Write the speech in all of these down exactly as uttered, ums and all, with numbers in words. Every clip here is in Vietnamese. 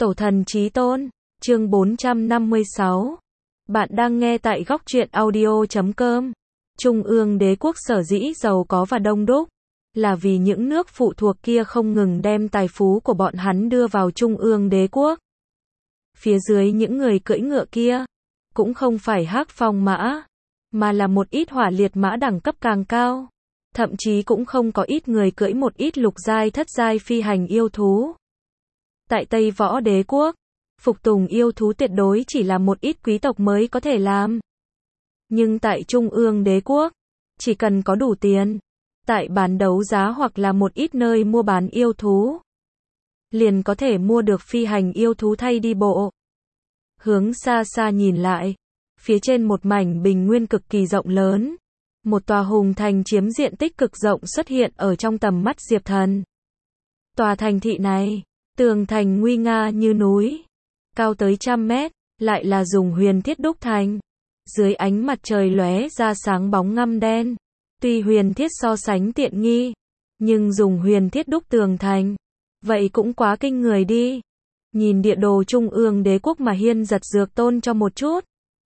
Tổ thần chí tôn, chương bốn trăm năm mươi sáu. Bạn đang nghe tại góc truyện audio chấm com. Trung ương đế quốc sở dĩ giàu có và đông đúc, là vì những nước phụ thuộc kia không ngừng đem tài phú của bọn hắn đưa vào Trung ương đế quốc. Phía dưới những người cưỡi ngựa kia, cũng không phải hắc phong mã, mà là một ít hỏa liệt mã đẳng cấp càng cao. Thậm chí cũng không có ít người cưỡi một ít lục giai thất giai phi hành yêu thú. Tại Tây Võ Đế quốc, phục tùng yêu thú tuyệt đối chỉ là một ít quý tộc mới có thể làm. Nhưng tại Trung ương Đế quốc, chỉ cần có đủ tiền, tại bán đấu giá hoặc là một ít nơi mua bán yêu thú, liền có thể mua được phi hành yêu thú thay đi bộ. Hướng xa xa nhìn lại, phía trên một mảnh bình nguyên cực kỳ rộng lớn, một tòa hùng thành chiếm diện tích cực rộng xuất hiện ở trong tầm mắt Diệp Thần. Tòa thành thị này, tường thành nguy nga như núi, cao tới trăm mét, lại là dùng huyền thiết đúc thành. Dưới ánh mặt trời lóe ra sáng bóng ngăm đen. Tuy huyền thiết so sánh tiện nghi, nhưng dùng huyền thiết đúc tường thành, vậy cũng quá kinh người đi. Nhìn địa đồ Trung ương đế quốc mà Hiên giật dược tôn cho một chút.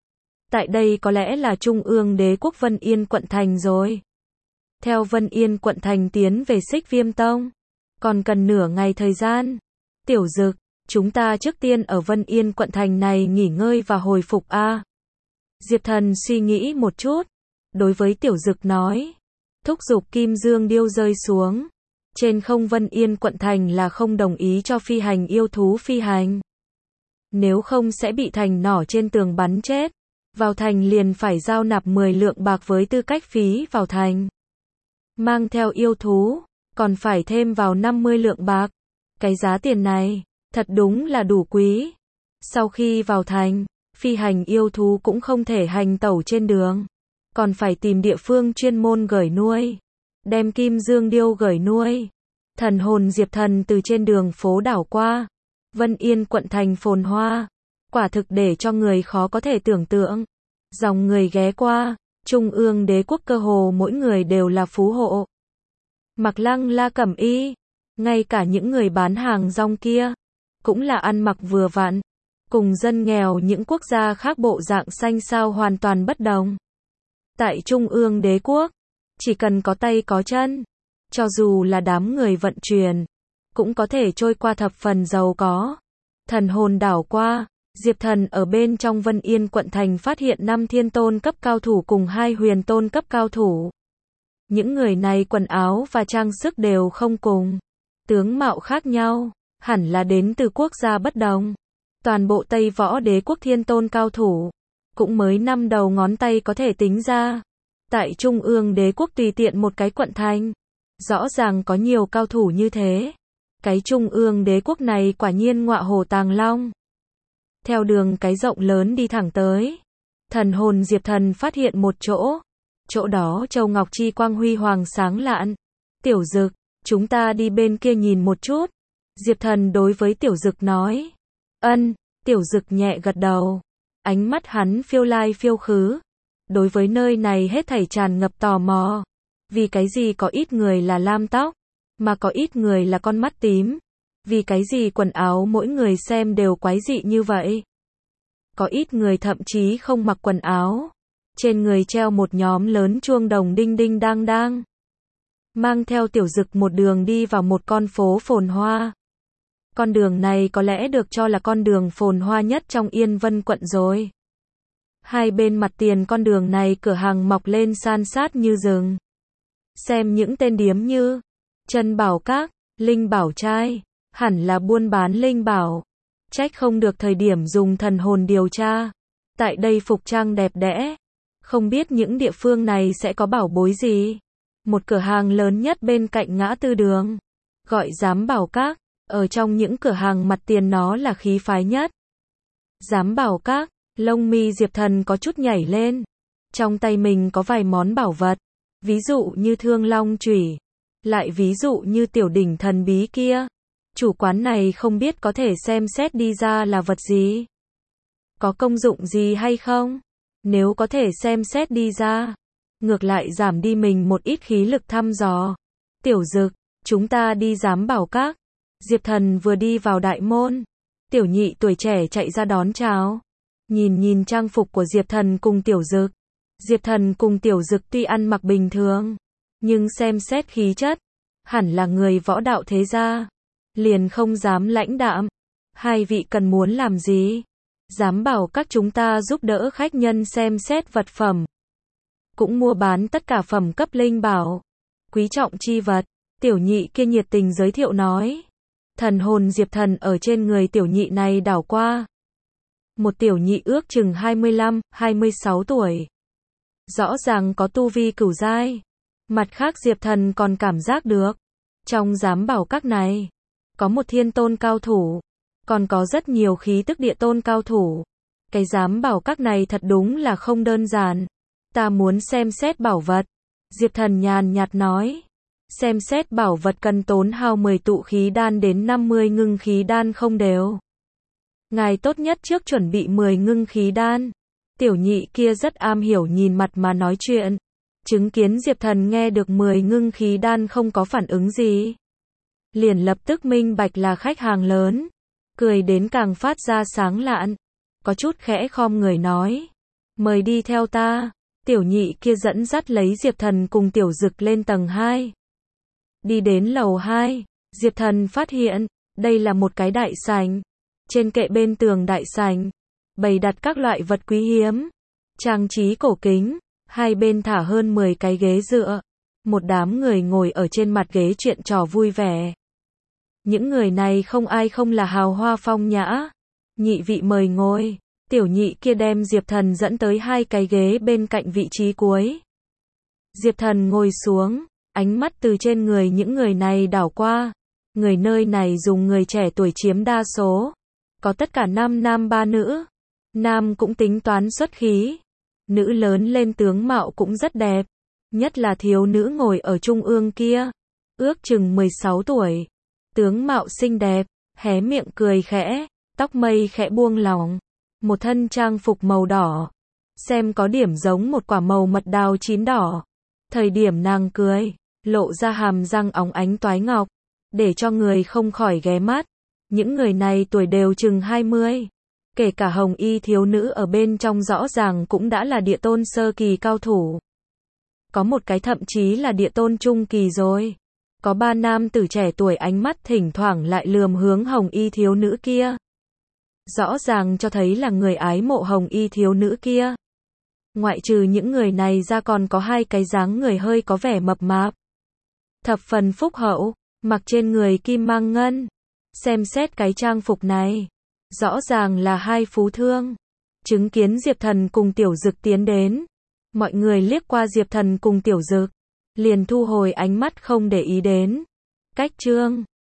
Tại đây có lẽ là Trung ương đế quốc Vân Yên quận thành rồi. Theo Vân Yên quận thành tiến về Xích Viêm Tông, còn cần nửa ngày thời gian. Tiểu Dực, chúng ta trước tiên ở Vân Yên quận thành này nghỉ ngơi và hồi phục a. Diệp Thần suy nghĩ một chút, đối với Tiểu Dực nói, thúc giục Kim Dương Điêu rơi xuống. Trên không Vân Yên quận thành là không đồng ý cho phi hành yêu thú phi hành. Nếu không sẽ bị thành nỏ trên tường bắn chết. Vào thành liền phải giao nạp mười lượng bạc với tư cách phí vào thành. Mang theo yêu thú, còn phải thêm vào năm mươi lượng bạc. Cái giá tiền này, thật đúng là đủ quý. Sau khi vào thành, phi hành yêu thú cũng không thể hành tẩu trên đường. Còn phải tìm địa phương chuyên môn gửi nuôi. Đem Kim Dương Điêu gửi nuôi. Thần hồn Diệp Thần từ trên đường phố đảo qua. Vân Yên quận thành phồn hoa. Quả thực để cho người khó có thể tưởng tượng. Dòng người ghé qua, Trung ương đế quốc cơ hồ mỗi người đều là phú hộ. Mặc lăng la cẩm y, ngay cả những người bán hàng rong kia, cũng là ăn mặc vừa vặn, cùng dân nghèo những quốc gia khác bộ dạng xanh xao hoàn toàn bất đồng. Tại Trung ương đế quốc, chỉ cần có tay có chân, cho dù là đám người vận chuyển, cũng có thể trôi qua thập phần giàu có. Thần hồn đảo qua, Diệp Thần ở bên trong Vân Yên quận thành phát hiện năm thiên tôn cấp cao thủ cùng hai huyền tôn cấp cao thủ. Những người này quần áo và trang sức đều không cùng, tướng mạo khác nhau, hẳn là đến từ quốc gia bất đồng. Toàn bộ Tây Võ Đế quốc thiên tôn cao thủ, cũng mới năm đầu ngón tay có thể tính ra. Tại Trung ương đế quốc tùy tiện một cái quận thành, rõ ràng có nhiều cao thủ như thế. Cái Trung ương đế quốc này quả nhiên ngọa hổ tàng long. Theo đường cái rộng lớn đi thẳng tới, thần hồn Diệp Thần phát hiện một chỗ. Chỗ đó châu ngọc chi quang huy hoàng sáng lạn. Tiểu Dực, chúng ta đi bên kia nhìn một chút. Diệp Thần đối với Tiểu Dực nói. Ân, Tiểu Dực nhẹ gật đầu. Ánh mắt hắn phiêu lai phiêu khứ. Đối với nơi này hết thảy tràn ngập tò mò. Vì cái gì có ít người là lam tóc, mà có ít người là con mắt tím. Vì cái gì quần áo mỗi người xem đều quái dị như vậy. Có ít người thậm chí không mặc quần áo. Trên người treo một nhóm lớn chuông đồng đinh đinh đang đang. Mang theo Tiểu Dực một đường đi vào một con phố phồn hoa. Con đường này có lẽ được cho là con đường phồn hoa nhất trong Yên Vân quận rồi. Hai bên mặt tiền con đường này cửa hàng mọc lên san sát như rừng. Xem những tên điếm như Trân Bảo Các, Linh Bảo Trai, hẳn là buôn bán linh bảo. Trách không được thời điểm dùng thần hồn điều tra. Tại đây phục trang đẹp đẽ. Không biết những địa phương này sẽ có bảo bối gì. Một cửa hàng lớn nhất bên cạnh ngã tư đường, gọi Giám Bảo Các. Ở trong những cửa hàng mặt tiền nó là khí phái nhất. Giám Bảo Các, lông mi Diệp Thần có chút nhảy lên. Trong tay mình có vài món bảo vật. Ví dụ như Thương Long Chủy. Lại ví dụ như tiểu đỉnh thần bí kia. Chủ quán này không biết có thể xem xét đi ra là vật gì. Có công dụng gì hay không? Nếu có thể xem xét đi ra, ngược lại giảm đi mình một ít khí lực thăm dò. Tiểu Dực, chúng ta đi Giám Bảo Các. Diệp Thần vừa đi vào đại môn, Tiểu nhị tuổi trẻ chạy ra đón chào. Nhìn nhìn trang phục của Diệp Thần cùng Tiểu Dực. Diệp Thần cùng Tiểu Dực tuy ăn mặc bình thường, nhưng xem xét khí chất, hẳn là người võ đạo thế gia. Liền không dám lãnh đạm. Hai vị cần muốn làm gì? Dám bảo các chúng ta giúp đỡ khách nhân xem xét vật phẩm. Cũng mua bán tất cả phẩm cấp linh bảo. Quý trọng chi vật. Tiểu nhị kia nhiệt tình giới thiệu nói. Thần hồn Diệp Thần ở trên người tiểu nhị này đảo qua. Một tiểu nhị ước chừng hai mươi lăm, hai mươi sáu tuổi. Rõ ràng có tu vi cửu giai. Mặt khác Diệp Thần còn cảm giác được. Trong giám bảo các này, có một thiên tôn cao thủ. Còn có rất nhiều khí tức địa tôn cao thủ. Cái giám bảo các này thật đúng là không đơn giản. Ta muốn xem xét bảo vật. Diệp Thần nhàn nhạt nói. Xem xét bảo vật cần tốn hao mười tụ khí đan đến năm mươi ngưng khí đan không đều. Ngài tốt nhất trước chuẩn bị mười ngưng khí đan. Tiểu nhị kia rất am hiểu nhìn mặt mà nói chuyện. Chứng kiến Diệp Thần nghe được mười ngưng khí đan không có phản ứng gì. Liền lập tức minh bạch là khách hàng lớn. Cười đến càng phát ra sáng lạn. Có chút khẽ khom người nói. Mời đi theo ta. Tiểu nhị kia dẫn dắt lấy Diệp Thần cùng Tiểu Dực lên tầng hai. Đi đến lầu hai, Diệp Thần phát hiện, đây là một cái đại sảnh. Trên kệ bên tường đại sảnh, bày đặt các loại vật quý hiếm, trang trí cổ kính, hai bên thả hơn mười cái ghế dựa. Một đám người ngồi ở trên mặt ghế chuyện trò vui vẻ. Những người này không ai không là hào hoa phong nhã. Nhị vị mời ngồi. Tiểu nhị kia đem Diệp Thần dẫn tới hai cái ghế bên cạnh vị trí cuối. Diệp Thần ngồi xuống, ánh mắt từ trên người những người này đảo qua. Người nơi này dùng người trẻ tuổi chiếm đa số. Có tất cả năm nam ba nữ. Nam cũng tính toán xuất khí. Nữ lớn lên tướng mạo cũng rất đẹp. Nhất là thiếu nữ ngồi ở trung ương kia. Ước chừng mười sáu tuổi. Tướng mạo xinh đẹp, hé miệng cười khẽ, tóc mây khẽ buông lỏng. Một thân trang phục màu đỏ. Xem có điểm giống một quả màu mật đào chín đỏ. Thời điểm nàng cười, lộ ra hàm răng óng ánh toái ngọc. Để cho người không khỏi ghé mắt. Những người này tuổi đều chừng hai mươi. Kể cả hồng y thiếu nữ ở bên trong rõ ràng cũng đã là địa tôn sơ kỳ cao thủ. Có một cái thậm chí là địa tôn trung kỳ rồi. Có ba nam tử trẻ tuổi ánh mắt thỉnh thoảng lại lườm hướng hồng y thiếu nữ kia. Rõ ràng cho thấy là người ái mộ hồng y thiếu nữ kia. Ngoại trừ những người này ra còn có hai cái dáng người hơi có vẻ mập mạp. Thập phần phúc hậu, mặc trên người kim mang ngân. Xem xét cái trang phục này. Rõ ràng là hai phú thương. Chứng kiến Diệp Thần cùng Tiểu Dực tiến đến. Mọi người liếc qua Diệp Thần cùng Tiểu Dực. Liền thu hồi ánh mắt không để ý đến. Cách chương